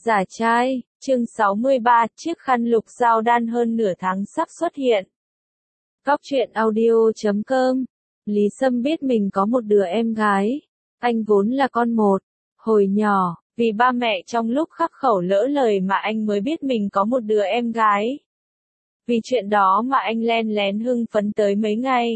Giả trai, chương 63, chiếc khăn lục giao đan hơn nửa tháng sắp xuất hiện. Góc truyện audio.com. Lý Sâm biết mình có một đứa em gái. Anh vốn là con một. Hồi nhỏ, vì ba mẹ trong lúc khắc khẩu lỡ lời mà anh mới biết mình có một đứa em gái. Vì chuyện đó mà anh len lén hưng phấn tới mấy ngày.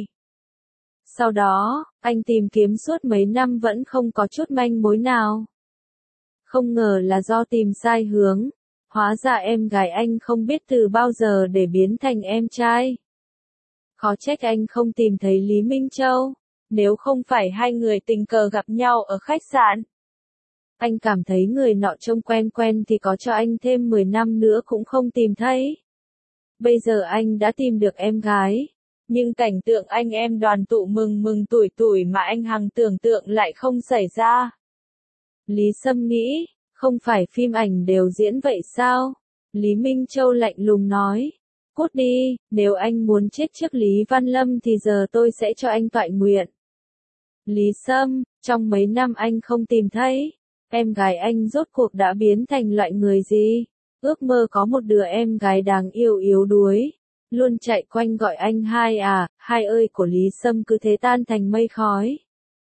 Sau đó, anh tìm kiếm suốt mấy năm vẫn không có chút manh mối nào. Không ngờ là do tìm sai hướng. Hóa ra em gái anh không biết từ bao giờ để biến thành em trai. Khó trách anh không tìm thấy Lý Minh Châu. Nếu không phải hai người tình cờ gặp nhau ở khách sạn. Anh cảm thấy người nọ trông quen quen thì có cho anh thêm 10 năm nữa cũng không tìm thấy. Bây giờ anh đã tìm được em gái. Nhưng cảnh tượng anh em đoàn tụ mừng mừng tuổi tuổi mà anh hằng tưởng tượng lại không xảy ra. Lý Sâm nghĩ, không phải phim ảnh đều diễn vậy sao? Lý Minh Châu lạnh lùng nói. Cút đi, nếu anh muốn chết trước Lý Văn Lâm thì giờ tôi sẽ cho anh toại nguyện. Lý Sâm, trong mấy năm anh không tìm thấy, em gái anh rốt cuộc đã biến thành loại người gì? Ước mơ có một đứa em gái đáng yêu yếu đuối, luôn chạy quanh gọi anh hai à, hai ơi của Lý Sâm cứ thế tan thành mây khói.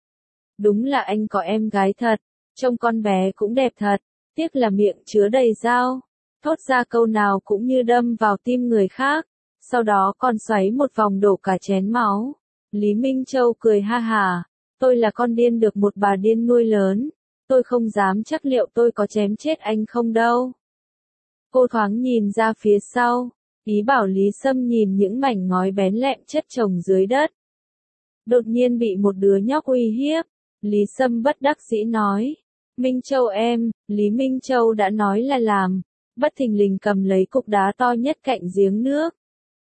Đúng là anh có em gái thật, trông con bé cũng đẹp thật, tiếc là miệng chứa đầy dao, thốt ra câu nào cũng như đâm vào tim người khác, sau đó còn xoáy một vòng đổ cả chén máu. Lý Minh Châu cười ha hà, tôi là con điên được một bà điên nuôi lớn, tôi không dám chắc liệu tôi có chém chết anh không đâu. Cô thoáng nhìn ra phía sau, ý bảo Lý Sâm nhìn những mảnh ngói bén lẹm chất chồng dưới đất. Đột nhiên bị một đứa nhóc uy hiếp, Lý Sâm bất đắc dĩ nói. Minh Châu em, Lý Minh Châu đã nói là làm, bất thình lình cầm lấy cục đá to nhất cạnh giếng nước.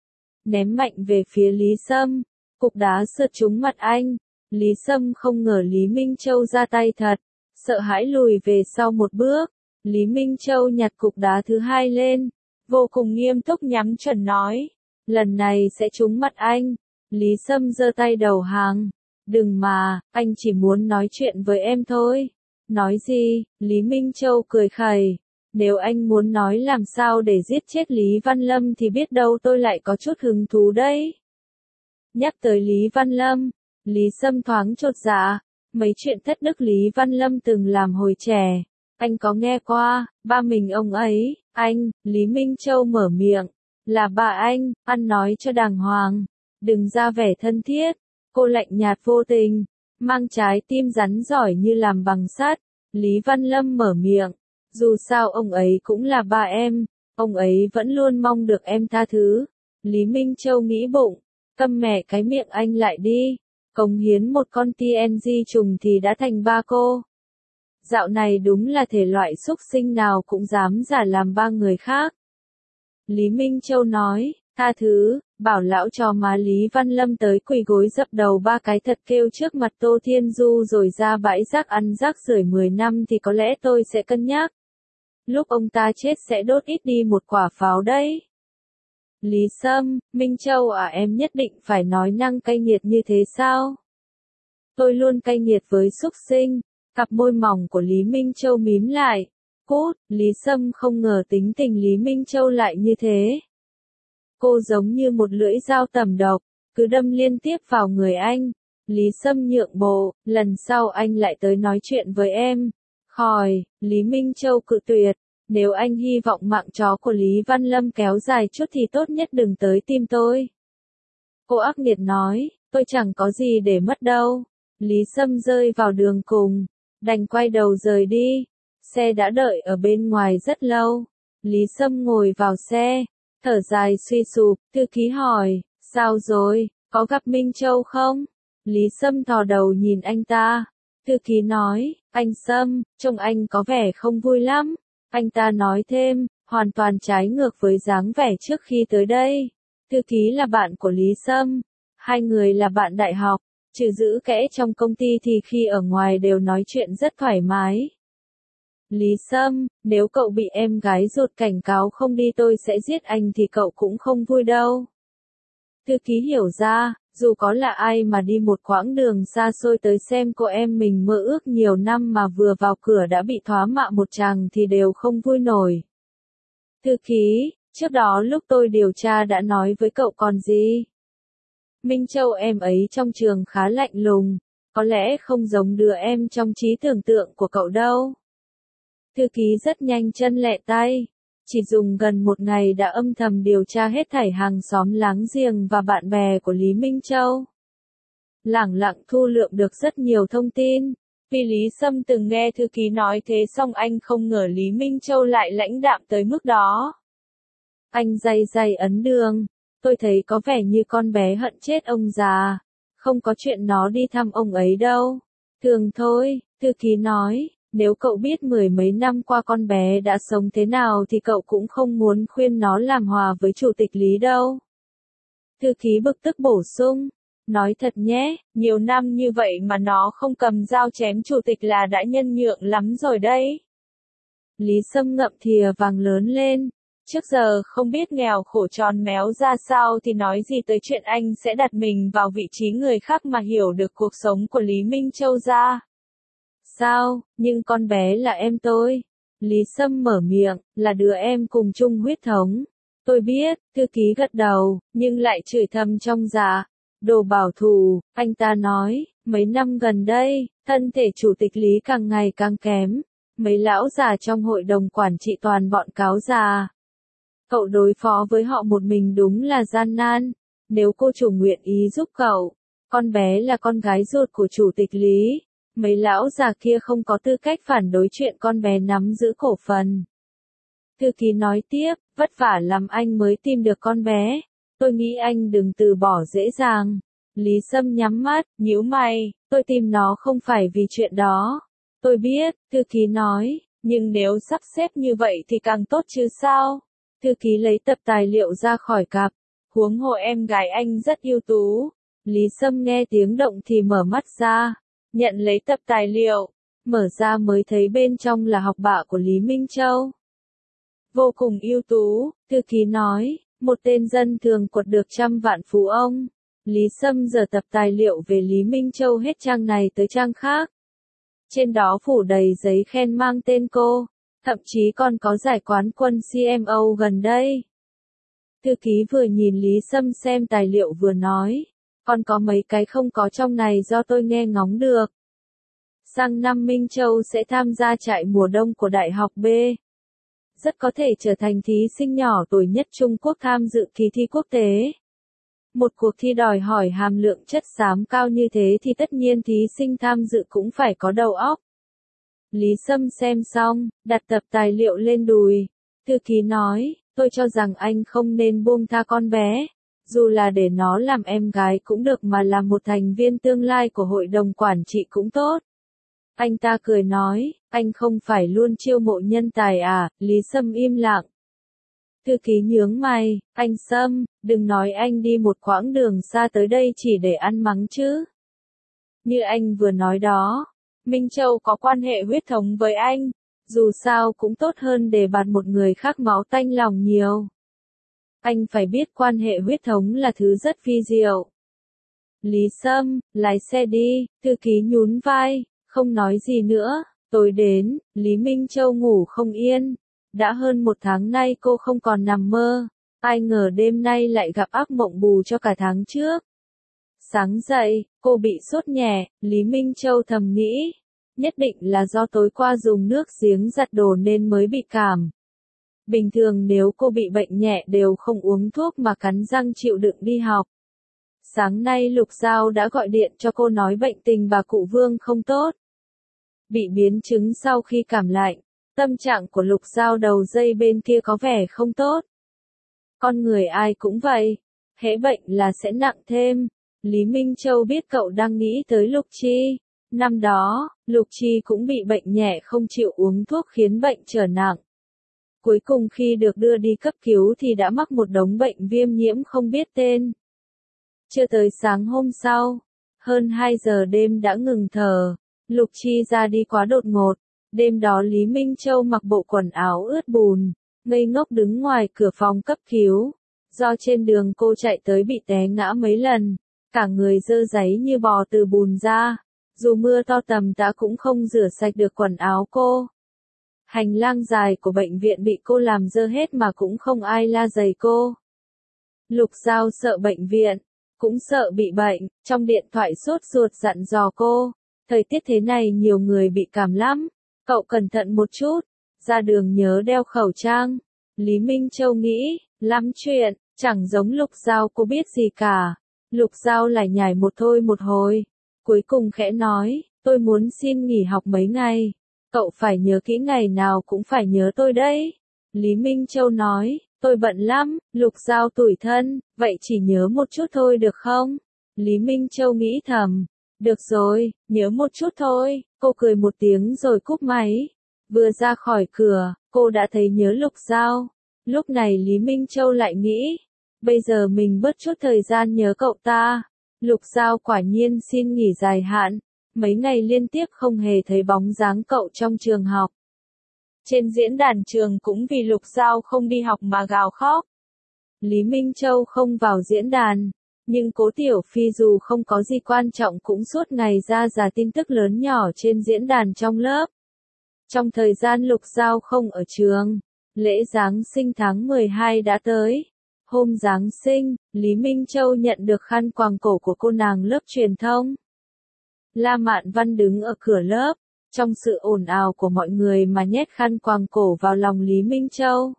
Ném mạnh về phía Lý Sâm, cục đá sượt trúng mặt anh. Lý Sâm không ngờ Lý Minh Châu ra tay thật, sợ hãi lùi về sau một bước. Lý Minh Châu nhặt cục đá thứ hai lên, vô cùng nghiêm túc nhắm chuẩn nói. Lần này sẽ trúng mặt anh. Lý Sâm giơ tay đầu hàng. Đừng mà, anh chỉ muốn nói chuyện với em thôi. Nói gì? Lý Minh Châu cười khẩy. Nếu anh muốn nói làm sao để giết chết Lý Văn Lâm thì biết đâu tôi lại có chút hứng thú đấy. Nhắc tới Lý Văn Lâm, Lý Sâm thoáng chột dạ. Mấy chuyện thất đức Lý Văn Lâm từng làm hồi trẻ, anh có nghe qua, ba mình ông ấy, anh, Lý Minh Châu mở miệng. Là bà anh, ăn nói cho đàng hoàng, đừng ra vẻ thân thiết. Cô lạnh nhạt vô tình, mang trái tim rắn giỏi như làm bằng sắt. Lý Văn Lâm mở miệng, dù sao ông ấy cũng là ba em, ông ấy vẫn luôn mong được em tha thứ. Lý Minh Châu nghĩ bụng, câm mẹ cái miệng anh lại đi, cống hiến một con TNG trùng thì đã thành ba cô. Dạo này đúng là thể loại súc sinh nào cũng dám giả làm ba người khác. Lý Minh Châu nói, tha thứ, bảo lão trò má Lý Văn Lâm tới quỳ gối dập đầu ba cái thật kêu trước mặt Tô Thiên Du rồi ra bãi rác ăn rác rưởi 10 năm thì có lẽ tôi sẽ cân nhắc. Lúc ông ta chết sẽ đốt ít đi một quả pháo đấy. Lý Sâm, Minh Châu à, em nhất định phải nói năng cay nghiệt như thế sao? Tôi luôn cay nghiệt với súc sinh. Cặp môi mỏng của Lý Minh Châu mím lại. Cút, Lý Sâm không ngờ tính tình Lý Minh Châu lại như thế. Cô giống như một lưỡi dao tẩm độc, cứ đâm liên tiếp vào người anh. Lý Sâm nhượng bộ, lần sau anh lại tới nói chuyện với em. Khòi, Lý Minh Châu cự tuyệt. Nếu anh hy vọng mạng chó của Lý Văn Lâm kéo dài chút thì tốt nhất đừng tới tìm tôi. Cô ác nghiệt nói, tôi chẳng có gì để mất đâu. Lý Sâm rơi vào đường cùng, đành quay đầu rời đi. Xe đã đợi ở bên ngoài rất lâu. Lý Sâm ngồi vào xe, thở dài suy sụp. Thư ký hỏi, sao rồi, có gặp Minh Châu không? Lý Sâm thò đầu nhìn anh ta. Thư ký nói, anh Sâm, trông anh có vẻ không vui lắm. Anh ta nói thêm, hoàn toàn trái ngược với dáng vẻ trước khi tới đây. Thư ký là bạn của Lý Sâm, hai người là bạn đại học, trừ giữ kẽ trong công ty thì khi ở ngoài đều nói chuyện rất thoải mái. Lý Sâm, nếu cậu bị em gái ruột cảnh cáo không đi tôi sẽ giết anh thì cậu cũng không vui đâu. Thư ký hiểu ra, dù có là ai mà đi một quãng đường xa xôi tới xem cô em mình mơ ước nhiều năm mà vừa vào cửa đã bị thoá mạ một tràng thì đều không vui nổi. Thư ký, trước đó lúc tôi điều tra đã nói với cậu còn gì? Minh Châu em ấy trong trường khá lạnh lùng, có lẽ không giống đứa em trong trí tưởng tượng của cậu đâu. Thư ký rất nhanh chân lẹ tay, chỉ dùng gần một ngày đã âm thầm điều tra hết thảy hàng xóm láng giềng và bạn bè của Lý Minh Châu. Lẳng lặng thu lượm được rất nhiều thông tin. Vì Lý Sâm từng nghe thư ký nói thế xong anh không ngờ Lý Minh Châu lại lãnh đạm tới mức đó. Anh day day ấn đường, tôi thấy có vẻ như con bé hận chết ông già, không có chuyện nó đi thăm ông ấy đâu. Thường thôi, thư ký nói, nếu cậu biết mười mấy năm qua con bé đã sống thế nào thì cậu cũng không muốn khuyên nó làm hòa với chủ tịch Lý đâu. Thư ký bực tức bổ sung, nói thật nhé, nhiều năm như vậy mà nó không cầm dao chém chủ tịch là đã nhân nhượng lắm rồi đấy. Lý Sâm ngậm thìa vàng lớn lên, trước giờ không biết nghèo khổ tròn méo ra sao thì nói gì tới chuyện anh sẽ đặt mình vào vị trí người khác mà hiểu được cuộc sống của Lý Minh Châu ra. Sao, nhưng con bé là em tôi. Lý Sâm mở miệng, là đứa em cùng chung huyết thống. Tôi biết, thư ký gật đầu, nhưng lại chửi thầm trong dạ. Đồ bảo thủ, anh ta nói, mấy năm gần đây, thân thể chủ tịch Lý càng ngày càng kém. Mấy lão già trong hội đồng quản trị toàn bọn cáo già. Cậu đối phó với họ một mình đúng là gian nan. Nếu cô chủ nguyện ý giúp cậu, con bé là con gái ruột của chủ tịch Lý. Mấy lão già kia không có tư cách phản đối chuyện con bé nắm giữ cổ phần. Thư ký nói tiếp, vất vả lắm anh mới tìm được con bé. Tôi nghĩ anh đừng từ bỏ dễ dàng. Lý Sâm nhắm mắt, nhíu mày, tôi tìm nó không phải vì chuyện đó. Tôi biết, thư ký nói, nhưng nếu sắp xếp như vậy thì càng tốt chứ sao? Thư ký lấy tập tài liệu ra khỏi cặp. Huống hồ em gái anh rất ưu tú. Lý Sâm nghe tiếng động thì mở mắt ra. Nhận lấy tập tài liệu, mở ra mới thấy bên trong là học bạ của Lý Minh Châu. Vô cùng ưu tú, thư ký nói, một tên dân thường quật được 100 vạn phú ông. Lý Sâm giở tập tài liệu về Lý Minh Châu hết trang này tới trang khác. Trên đó phủ đầy giấy khen mang tên cô, thậm chí còn có giải quán quân CMO gần đây. Thư ký vừa nhìn Lý Sâm xem tài liệu vừa nói. Còn có mấy cái không có trong này do tôi nghe ngóng được. Sang năm Minh Châu sẽ tham gia trại mùa đông của Đại học B. Rất có thể trở thành thí sinh nhỏ tuổi nhất Trung Quốc tham dự kỳ thi quốc tế. Một cuộc thi đòi hỏi hàm lượng chất xám cao như thế thì tất nhiên thí sinh tham dự cũng phải có đầu óc. Lý Sâm xem xong, đặt tập tài liệu lên đùi. Thư ký nói, tôi cho rằng anh không nên buông tha con bé. Dù là để nó làm em gái cũng được mà làm một thành viên tương lai của hội đồng quản trị cũng tốt. Anh ta cười nói, anh không phải luôn chiêu mộ nhân tài à, Lý Sâm im lặng. Thư ký nhướng mày, anh Sâm, đừng nói anh đi một quãng đường xa tới đây chỉ để ăn mắng chứ. Như anh vừa nói đó, Minh Châu có quan hệ huyết thống với anh, dù sao cũng tốt hơn để bạt một người khác máu tanh lòng nhiều. Anh phải biết quan hệ huyết thống là thứ rất vi diệu. Lý Sâm, lái xe đi, thư ký nhún vai, không nói gì nữa. Tối đến, Lý Minh Châu ngủ không yên. Đã hơn một tháng nay cô không còn nằm mơ. Ai ngờ đêm nay lại gặp ác mộng bù cho cả tháng trước. Sáng dậy, cô bị sốt nhẹ, Lý Minh Châu thầm nghĩ. Nhất định là do tối qua dùng nước giếng giặt đồ nên mới bị cảm. Bình thường nếu cô bị bệnh nhẹ đều không uống thuốc mà cắn răng chịu đựng đi học. Sáng nay Lục Giao đã gọi điện cho cô nói bệnh tình bà cụ Vương không tốt. Bị biến chứng sau khi cảm lạnh, tâm trạng của Lục Giao đầu dây bên kia có vẻ không tốt. Con người ai cũng vậy, hễ bệnh là sẽ nặng thêm. Lý Minh Châu biết cậu đang nghĩ tới Lục Chi. Năm đó, Lục Chi cũng bị bệnh nhẹ không chịu uống thuốc khiến bệnh trở nặng. Cuối cùng khi được đưa đi cấp cứu thì đã mắc một đống bệnh viêm nhiễm không biết tên. Chưa tới sáng hôm sau, hơn 2 giờ đêm đã ngừng thở, Lục Chi ra đi quá đột ngột. Đêm đó Lý Minh Châu mặc bộ quần áo ướt bùn, ngây ngốc đứng ngoài cửa phòng cấp cứu. Do trên đường cô chạy tới bị té ngã mấy lần, cả người dơ dáy như bò từ bùn ra, dù mưa to tầm tã cũng không rửa sạch được quần áo cô. Hành lang dài của bệnh viện bị cô làm dơ hết mà cũng không ai la giày cô. Lục Giao sợ bệnh viện, cũng sợ bị bệnh, trong điện thoại sốt ruột dặn dò cô, thời tiết thế này nhiều người bị cảm lắm, cậu cẩn thận một chút, ra đường nhớ đeo khẩu trang. Lý Minh Châu nghĩ, lắm chuyện, chẳng giống Lục Giao cô biết gì cả. Lục Giao lại nhảy một thôi một hồi, cuối cùng khẽ nói, tôi muốn xin nghỉ học mấy ngày, cậu phải nhớ kỹ ngày nào cũng phải nhớ tôi đấy. Lý Minh Châu nói, tôi bận lắm. Lục Giao tủi thân, vậy chỉ nhớ một chút thôi được không? Lý Minh Châu nghĩ thầm, được rồi, nhớ một chút thôi. Cô cười một tiếng rồi cúp máy. Vừa ra khỏi cửa, cô đã thấy nhớ Lục Giao. Lúc này Lý Minh Châu lại nghĩ, bây giờ mình bớt chút thời gian nhớ cậu ta. Lục Giao quả nhiên xin nghỉ dài hạn, mấy ngày liên tiếp không hề thấy bóng dáng cậu trong trường học. Trên diễn đàn trường cũng vì Lục Giao không đi học mà gào khóc. Lý Minh Châu không vào diễn đàn, nhưng Cố Tiểu Phi dù không có gì quan trọng cũng suốt ngày ra tin tức lớn nhỏ trên diễn đàn trong lớp. Trong thời gian Lục Giao không ở trường, lễ Giáng sinh tháng 12 đã tới. Hôm Giáng sinh, Lý Minh Châu nhận được khăn quàng cổ của cô nàng lớp truyền thông. La Mạn Văn đứng ở cửa lớp, trong sự ồn ào của mọi người mà nhét khăn quàng cổ vào lòng Lý Minh Châu.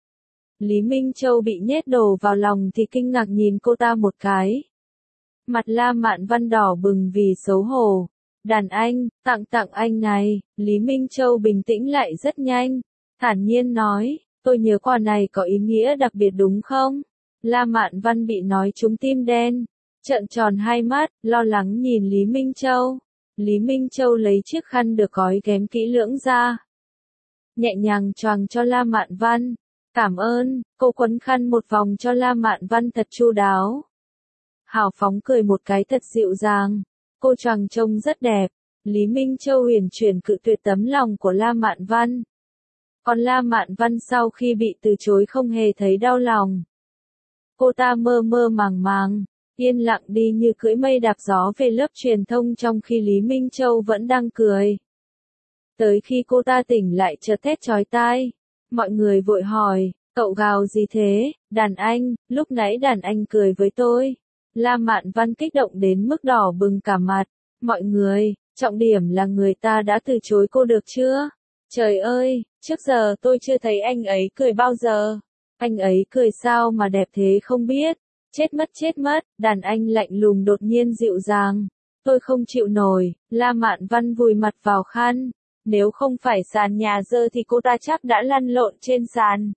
Lý Minh Châu bị nhét đồ vào lòng thì kinh ngạc nhìn cô ta một cái. Mặt La Mạn Văn đỏ bừng vì xấu hổ. Đàn anh, tặng anh này. Lý Minh Châu bình tĩnh lại rất nhanh, thản nhiên nói, tôi nhớ quà này có ý nghĩa đặc biệt đúng không? La Mạn Văn bị nói trúng tim đen, trợn tròn hai mắt, lo lắng nhìn Lý Minh Châu. Lý Minh Châu lấy chiếc khăn được gói ghém kỹ lưỡng ra, nhẹ nhàng choàng cho La Mạn Văn. Cảm ơn. Cô quấn khăn một vòng cho La Mạn Văn thật chu đáo. Hào phóng cười một cái thật dịu dàng. Cô choàng trông rất đẹp. Lý Minh Châu huyền chuyển cự tuyệt tấm lòng của La Mạn Văn. Còn La Mạn Văn sau khi bị từ chối không hề thấy đau lòng. Cô ta mơ mơ màng, yên lặng đi như cưỡi mây đạp gió về lớp truyền thông trong khi Lý Minh Châu vẫn đang cười. Tới khi cô ta tỉnh lại chợt thét chói tai. Mọi người vội hỏi, cậu gào gì thế? Đàn anh, lúc nãy đàn anh cười với tôi. La Mạn Văn kích động đến mức đỏ bừng cả mặt. Mọi người, trọng điểm là người ta đã từ chối cô được chưa? Trời ơi, trước giờ tôi chưa thấy anh ấy cười bao giờ. Anh ấy cười sao mà đẹp thế không biết. Chết mất, đàn anh lạnh lùng đột nhiên dịu dàng. Tôi không chịu nổi. La Mạn Văn vùi mặt vào khăn. Nếu không phải sàn nhà dơ thì cô ta chắc đã lăn lộn trên sàn.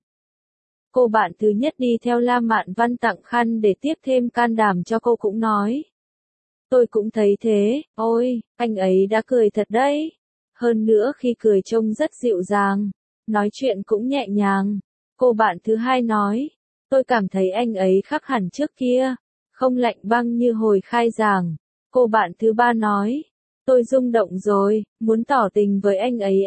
Cô bạn thứ nhất đi theo La Mạn Văn tặng khăn để tiếp thêm can đảm cho cô cũng nói. Tôi cũng thấy thế, ôi, anh ấy đã cười thật đấy. Hơn nữa khi cười trông rất dịu dàng, nói chuyện cũng nhẹ nhàng. Cô bạn thứ hai nói, tôi cảm thấy anh ấy khác hẳn trước kia, không lạnh băng như hồi khai giảng. Cô bạn thứ ba nói, tôi rung động rồi, muốn tỏ tình với anh ấy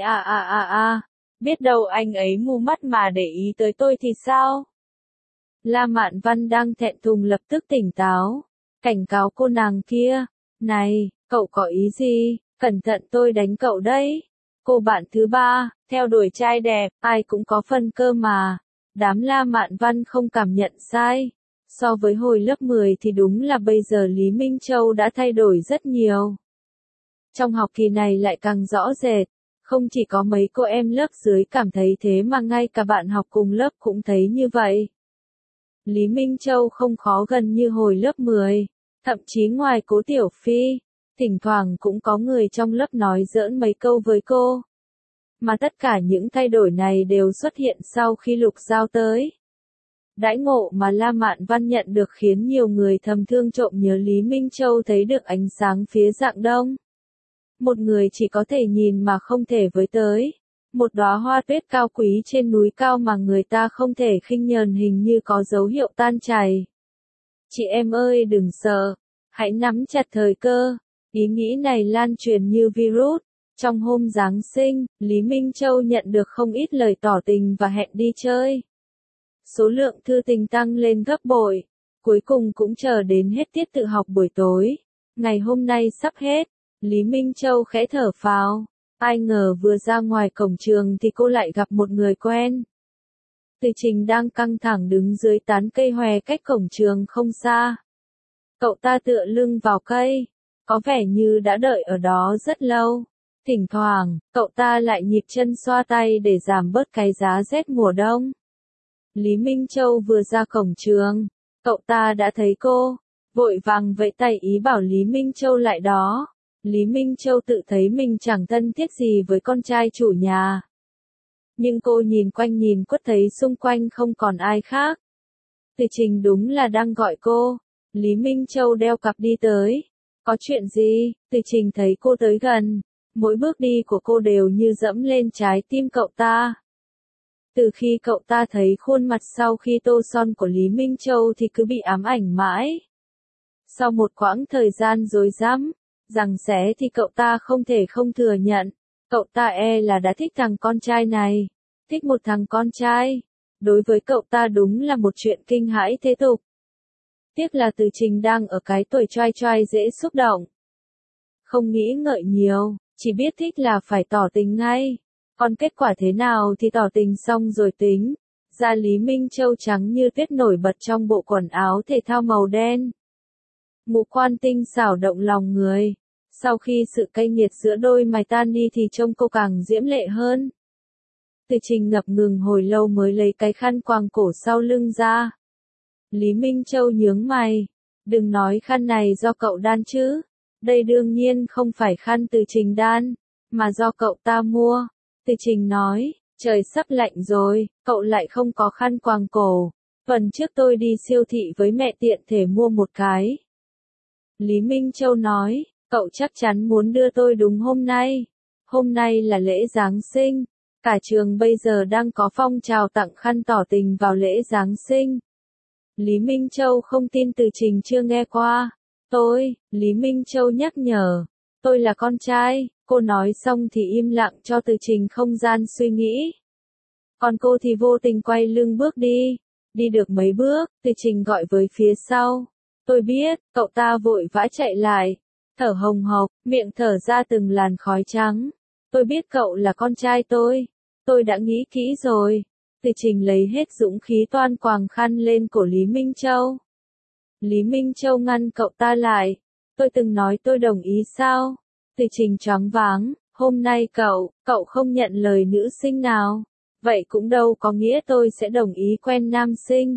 biết đâu anh ấy ngu mắt mà để ý tới tôi thì sao? La Mạn Văn đang thẹn thùng lập tức tỉnh táo, cảnh cáo cô nàng kia, này, cậu có ý gì, cẩn thận tôi đánh cậu đấy. Cô bạn thứ ba, theo đuổi trai đẹp, ai cũng có phần cơ mà. Đám La Mạn Văn không cảm nhận sai. So với hồi lớp 10 thì đúng là bây giờ Lý Minh Châu đã thay đổi rất nhiều. Trong học kỳ này lại càng rõ rệt, không chỉ có mấy cô em lớp dưới cảm thấy thế mà ngay cả bạn học cùng lớp cũng thấy như vậy. Lý Minh Châu không khó gần như hồi lớp 10, thậm chí ngoài Cố Tiểu Phi, thỉnh thoảng cũng có người trong lớp nói giỡn mấy câu với cô. Mà tất cả những thay đổi này đều xuất hiện sau khi Lục Giao tới. Đãi ngộ mà La Mạn Văn nhận được khiến nhiều người thầm thương trộm nhớ Lý Minh Châu thấy được ánh sáng phía rạng đông. Một người chỉ có thể nhìn mà không thể với tới. Một đóa hoa tuyết cao quý trên núi cao mà người ta không thể khinh nhờn hình như có dấu hiệu tan chảy. Chị em ơi đừng sợ, hãy nắm chặt thời cơ. Ý nghĩ này lan truyền như virus. Trong hôm Giáng sinh, Lý Minh Châu nhận được không ít lời tỏ tình và hẹn đi chơi. số lượng thư tình tăng lên gấp bội. Cuối cùng cũng chờ đến hết tiết tự học buổi tối. Ngày hôm nay sắp hết, Lý Minh Châu khẽ thở phào. Ai ngờ vừa ra ngoài cổng trường thì cô lại gặp một người quen. Từ Trình đang căng thẳng đứng dưới tán cây hòe cách cổng trường không xa. Cậu ta tựa lưng vào cây, có vẻ như đã đợi ở đó rất lâu. Thỉnh thoảng, cậu ta lại nhịp chân xoa tay để giảm bớt cái giá rét mùa đông. Lý Minh Châu vừa ra cổng trường, cậu ta đã thấy cô, vội vàng vẫy tay ý bảo Lý Minh Châu lại đó. Lý Minh Châu tự thấy mình chẳng thân thiết gì với con trai chủ nhà. Nhưng cô nhìn quanh nhìn quất thấy xung quanh không còn ai khác. Từ Trình đúng là đang gọi cô. Lý Minh Châu đeo cặp đi tới. Có chuyện gì? Từ Trình thấy cô tới gần. Mỗi bước đi của cô đều như dẫm lên trái tim cậu ta. Từ khi cậu ta thấy khuôn mặt sau khi tô son của Lý Minh Châu thì cứ bị ám ảnh mãi. Sau một quãng thời gian rối rắm, giằng xé thì cậu ta không thể không thừa nhận. Cậu ta là đã thích thằng con trai này. Thích một thằng con trai. Đối với cậu ta đúng là một chuyện kinh hãi thế tục. Tiếc là Từ Trình đang ở cái tuổi trai trai dễ xúc động. Không nghĩ ngợi nhiều, chỉ biết thích là phải tỏ tình ngay. Còn kết quả thế nào thì tỏ tình xong rồi tính. Da Lý Minh Châu trắng như tuyết nổi bật trong bộ quần áo thể thao màu đen. Ngũ quan tinh xảo động lòng người. Sau khi sự cay nghiệt giữa đôi mày tan đi thì trông cô càng diễm lệ hơn. Từ Trình ngập ngừng hồi lâu mới lấy cái khăn quàng cổ sau lưng ra. Lý Minh Châu nhướng mày. Đừng nói khăn này do cậu đan chứ. Đây đương nhiên không phải khăn Từ Trình đan, mà do cậu ta mua. Từ Trình nói, trời sắp lạnh rồi, cậu lại không có khăn quàng cổ. Tuần trước tôi đi siêu thị với mẹ tiện thể mua một cái. Lý Minh Châu nói, cậu chắc chắn muốn đưa tôi đúng hôm nay. Hôm nay là lễ Giáng sinh. Cả trường bây giờ đang có phong trào tặng khăn tỏ tình vào lễ Giáng sinh. Lý Minh Châu không tin Từ Trình chưa nghe qua. Lý Minh Châu nhắc nhở. Tôi là con trai. Cô nói xong thì im lặng cho Từ Trình không gian suy nghĩ. Còn cô thì vô tình quay lưng bước đi. Đi được mấy bước, Từ Trình gọi với phía sau. Tôi biết, cậu ta vội vã chạy lại. Thở hồng hộc, miệng thở ra từng làn khói trắng. Tôi biết cậu là con trai tôi. Tôi đã nghĩ kỹ rồi. Từ Trình lấy hết dũng khí toan quàng khăn lên cổ Lý Minh Châu. Lý Minh Châu ngăn cậu ta lại. Tôi từng nói tôi đồng ý sao? Từ Trình choáng váng. Hôm nay cậu không nhận lời nữ sinh nào. Vậy cũng đâu có nghĩa tôi sẽ đồng ý quen nam sinh.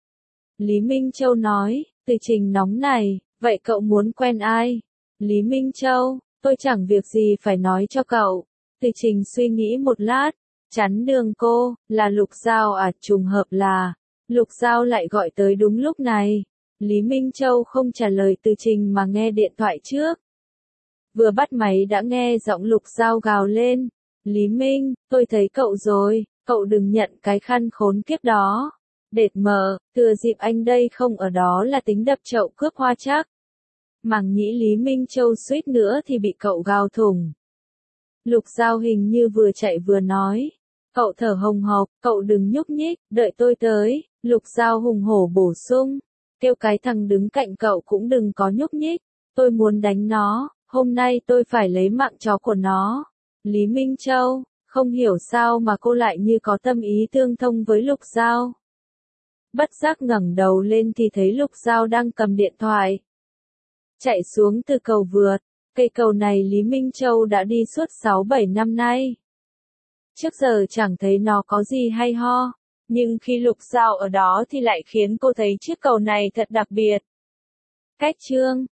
Lý Minh Châu nói. Từ Trình nóng này. Vậy cậu muốn quen ai? Lý Minh Châu. Tôi chẳng việc gì phải nói cho cậu. Từ Trình suy nghĩ một lát. Chắn đường cô, là Lục Giao à, trùng hợp là, Lục Giao lại gọi tới đúng lúc này. Lý Minh Châu không trả lời Từ Trình mà nghe điện thoại trước. Vừa bắt máy đã nghe giọng Lục Giao gào lên. Lý Minh, tôi thấy cậu rồi, cậu đừng nhận cái khăn khốn kiếp đó. Đệt mờ, thừa dịp anh đây không ở đó là tính đập chậu cướp hoa chắc. Màng nhĩ Lý Minh Châu suýt nữa thì bị cậu gào thủng. Lục Giao hình như vừa chạy vừa nói. Cậu thở hồng hộc, cậu đừng nhúc nhích, đợi tôi tới. Lục Giao hùng hổ bổ sung. Kêu cái thằng đứng cạnh cậu cũng đừng có nhúc nhích. Tôi muốn đánh nó, hôm nay tôi phải lấy mạng chó của nó. Lý Minh Châu, không hiểu sao mà cô lại như có tâm ý tương thông với Lục Giao. Bất giác ngẩng đầu lên thì thấy Lục Giao đang cầm điện thoại. Chạy xuống từ cầu vượt. Cây cầu này Lý Minh Châu đã đi suốt 6-7 năm nay. Trước giờ chẳng thấy nó có gì hay ho, nhưng khi Lục Giao ở đó thì lại khiến cô thấy chiếc cầu này thật đặc biệt. Cách chương